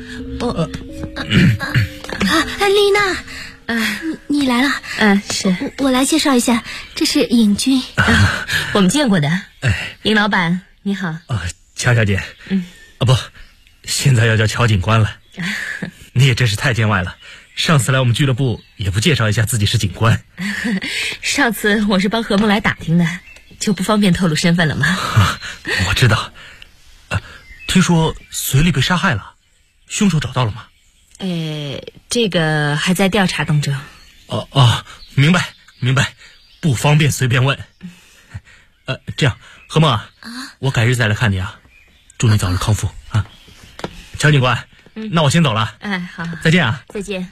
丽娜，你来了。 是我来介绍一下，这是尹军。 我们见过的。尹老板你好。 乔小姐。不，现在要叫乔警官了。你也真是太见外了，上次来我们俱乐部也不介绍一下自己是警官。 上次我是帮何梦来打听的，就不方便透露身份了吗？ 我知道。听说随利被杀害了，凶手找到了吗？ 这个还在调查当中。 明白，不方便随便问。这样，何梦我改日再来看你啊，祝你早日康复啊。乔警官，那我先走了。 好， 再见啊。 再见。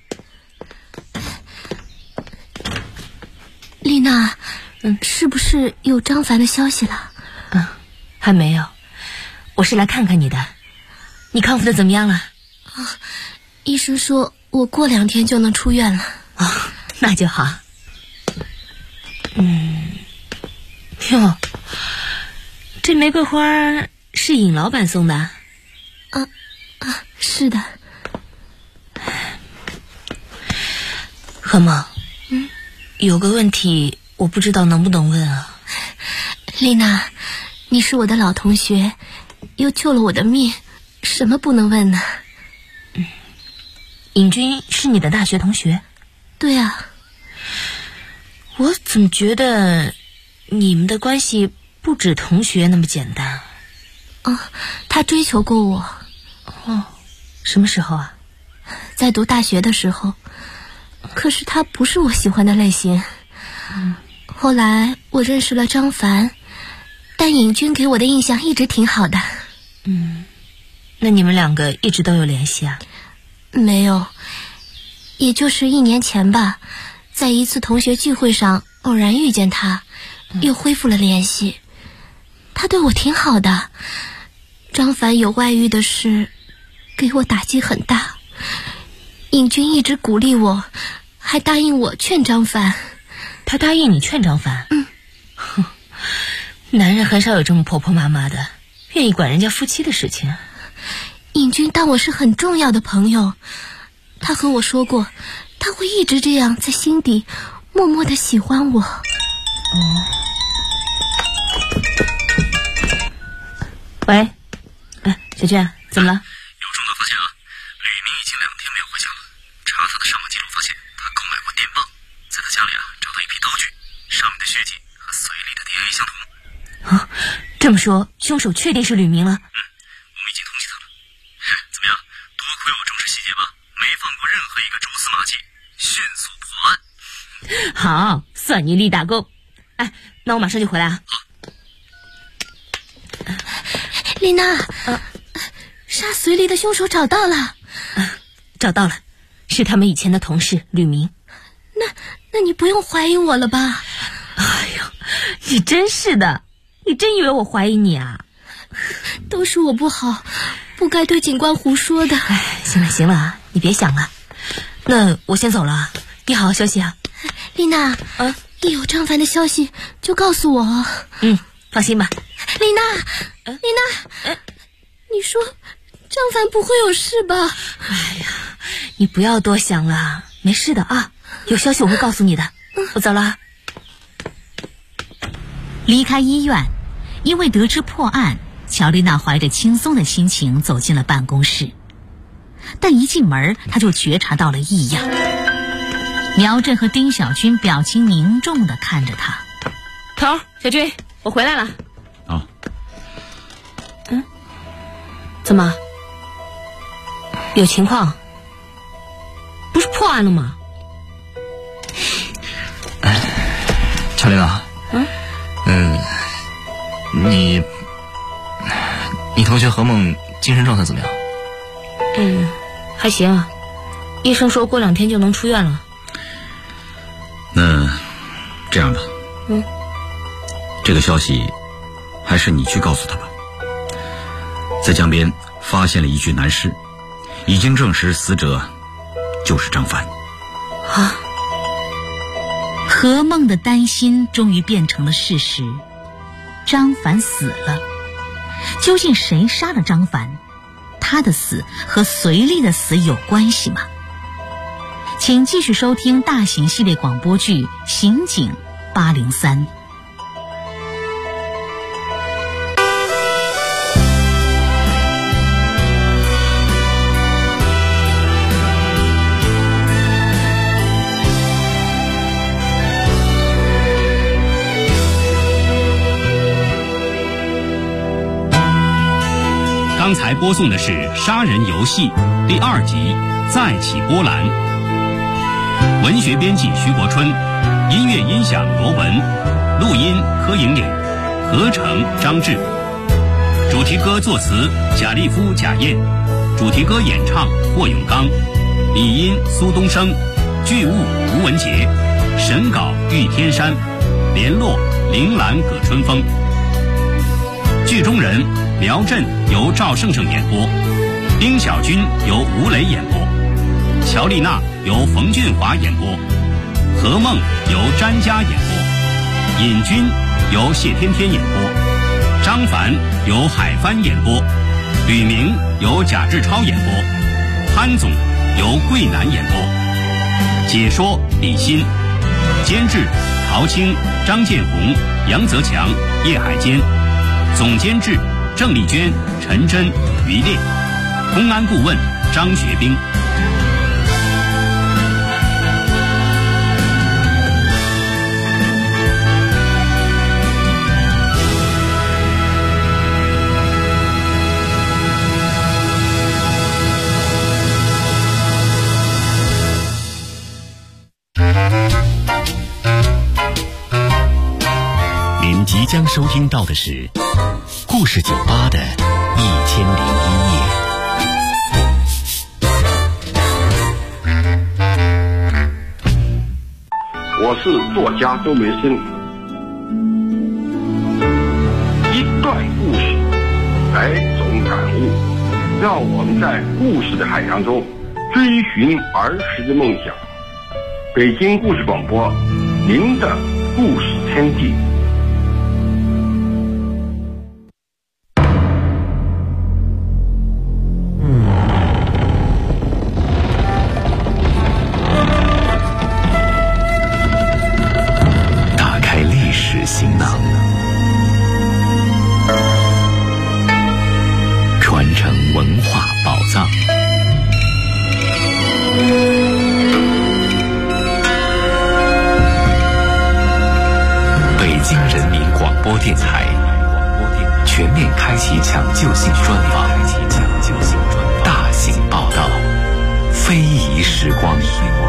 丽娜，是不是有张凡的消息了？ 还没有，我是来看看你的。你康复的怎么样了？ 医生说我过2天就能出院了。 那就好。哟，这玫瑰花是尹老板送的？ 是的。 何梦，有个问题我不知道能不能问啊。 丽娜，你是我的老同学，又救了我的命，什么不能问呢？ 尹军是你的大学同学？ 对啊。 我怎么觉得你们的关系不止同学那么简单？ 他追求过我。 什么时候啊？ 在读大学的时候。可是他不是我喜欢的类型。后来我认识了张凡，但尹军给我的印象一直挺好的。 那你们2个一直都有联系啊？ 没有，也就是1年前吧，在一次同学聚会上偶然遇见他，又恢复了联系。他对我挺好的，张凡有外遇的事给我打击很大。尹军一直鼓励我，还答应我劝张凡。 他答应你劝张凡？男人很少有这么婆婆妈妈的，愿意管人家夫妻的事情。 尹军当我是很重要的朋友，他和我说过，他会一直这样在心底默默地喜欢我。 喂，小娟，怎么了？ 有重大发现啊！吕明已经2天没有回家了。查他的上网记录发现，他购买过电棒，在他家里找到一批刀具，上面的血迹和随礼的 DNA 相同。 这么说，凶手确定是吕明了？ 我们已经通缉他了。怎么样？多亏我重视细节吧，没放过任何一个蛛丝马迹，迅速破案。 好，算你立大功。那我马上就回来啊。 丽娜，杀随礼的凶手找到了。 找到了，是他们以前的同事吕明。 那你不用怀疑我了吧？ 哎呦，你真是的，你真以为我怀疑你啊？ 都是我不好，不该对警官胡说的。 行了，你别想了。那我先走了，你好好休息啊。 丽娜，一有张凡的消息就告诉我。 放心吧。 丽娜，你说张凡不会有事吧？ 你不要多想了，没事的啊。有消息我会告诉你的。我走了。 离开医院，因为得知破案，乔丽娜怀着轻松的心情走进了办公室。但一进门，她就觉察到了异样。苗振和丁小军表情凝重地看着她。 头，小军，我回来了。怎么？有情况？不是破案了吗？ 乔丽娜，你同学何梦精神状态怎么样？ 还行，医生说过2天就能出院了。 那这样吧，这个消息还是你去告诉他吧。在江边发现了一具男尸，已经证实死者就是张凡。 何梦的担心终于变成了事实，张凡死了。究竟谁杀了张凡？他的死和隋丽的死有关系吗？请继续收听大型系列广播剧《刑警803》。 刚才播送的是《杀人游戏》第2集《再起波澜》，文学编辑徐国春，音乐音响罗文，录音柯莹莹，合成张志，主题歌作词贾立夫、贾燕，主题歌演唱霍永刚，理音苏东升，剧务吴文杰，审稿玉天山，联络铃兰葛春风。剧中人苗振由赵胜胜演播，丁小军由吴磊演播，乔乔丽娜由冯俊华演播，何梦由詹佳演播，尹军由谢天天演播，张凡由海帆演播，吕明由贾志超演播，潘总由桂南演播，解说李欣，监制陶青、张建红、杨泽强、叶海坚，总监制郑丽娟、陈真、于烈，公安顾问张学兵。 您即将收听到的是故事酒吧的1001夜。 我是作家周梅生。一段故事，100种感悟，让我们在故事的海洋中追寻儿时的梦想。北京故事广播，您的故事天地。 打开历史行囊，传承文化宝藏。北京人民广播电台全面开启抢救性专访，大型报道，非遗时光。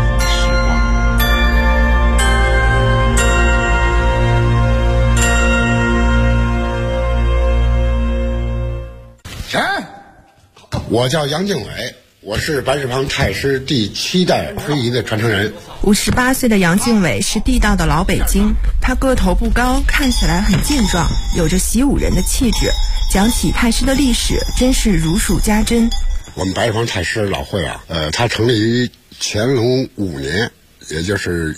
我叫杨敬伟，我是白纸坊太师第7代非遗的传承人。 58岁的杨敬伟是地道的老北京，他个头不高，看起来很健壮，有着习武人的气质。讲起太师的历史，真是如数家珍。 我们白纸坊太师老会啊，它成立于乾隆5年，也就是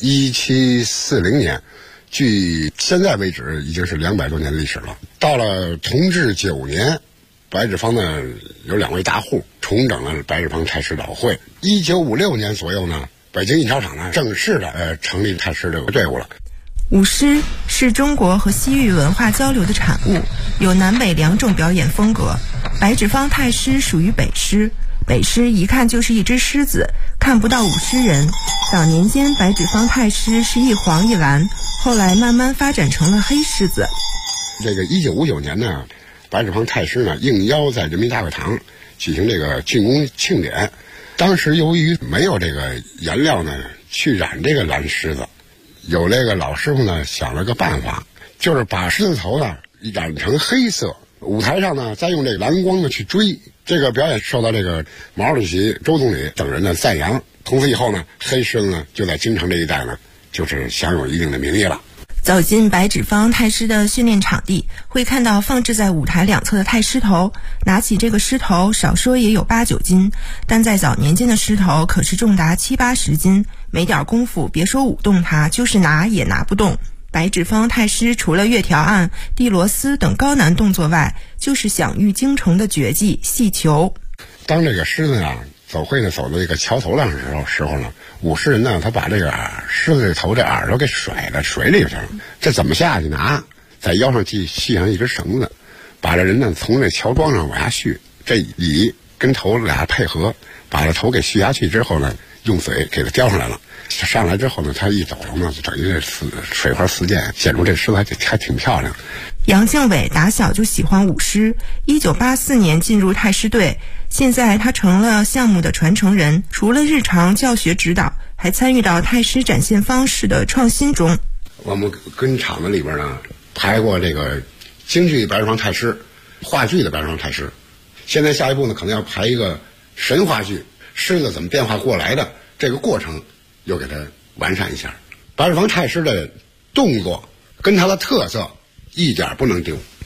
1740年，距现在为止已经是200多年的历史了。到了同治9年。 白纸坊呢有2位大户重整了白纸坊太师老会。1956年左右呢，北京印钞厂呢正式的成立太师这个队伍了。 舞狮是中国和西域文化交流的产物，有南北2种表演风格。白纸坊太师属于北狮，北狮一看就是一只狮子，看不到舞狮人。早年间白纸坊太师是一黄一蓝，后来慢慢发展成了黑狮子。 这个1959年呢。 白纸坊太师呢应邀在人民大会堂举行这个竣工庆典，当时由于没有这个颜料呢去染这个蓝狮子，有这个老师傅呢想了个办法，就是把狮子头呢染成黑色，舞台上呢再用这个蓝光呢去追。这个表演受到这个毛主席、周总理等人的赞扬，从此以后呢，黑狮子呢就在京城这一带呢就是享有一定的名义了。 走进白纸坊太师的训练场地，会看到放置在舞台2侧的太师头。拿起这个狮头，少说也有8、9斤，但在早年间的狮头可是重达70、80斤，没点功夫，别说舞动它，就是拿也拿不动。白纸坊太师除了月条案、地螺丝等高难动作外，就是享誉京城的绝技戏球。 当这个狮子啊走会呢走到这个桥头上的时候呢，舞狮人呢他把这个狮子的头这耳朵给甩到水里去了，这怎么下去拿？在腰上系上一根绳子，把这人呢从这桥桩上往下续，这尾跟头俩配合，把这头给续下去之后呢，用嘴给它叼上来了。上来之后呢，他一走呢，就等于这水花四溅，显出这狮子还挺漂亮。 杨敬伟打小就喜欢舞狮，1984年进入太师队，现在他成了项目的传承人。除了日常教学指导，还参与到太师展现方式的创新中。 我们跟厂子里边呢排过这个京剧白纸坊太师、话剧的白纸坊太师，现在下一步呢可能要排一个神话剧，狮子怎么变化过来的这个过程，又给它完善一下。白纸坊太师的动作跟他的特色一点不能丢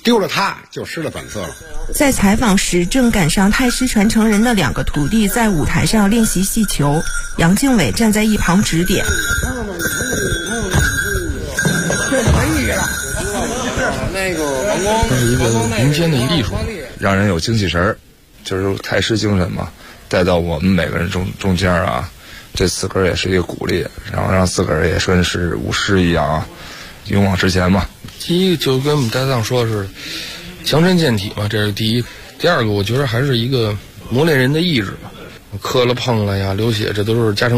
丢了他就失了本色了。 在采访时，正赶上太师传承人的2个徒弟在舞台上练习戏球，杨靖伟站在一旁指点。 这就没意义了。 这是一个民间的艺术，让人有精气神儿，就是太师精神嘛，带到我们每个人中间啊。这自个儿也是一个鼓励，然后让自个儿也算是舞狮一样啊，勇往直前嘛。第一就跟我们搭档说的是强身健体嘛，这是第一。第二个我觉得还是一个磨练人的意志嘛，磕了碰了呀流血，这都是家常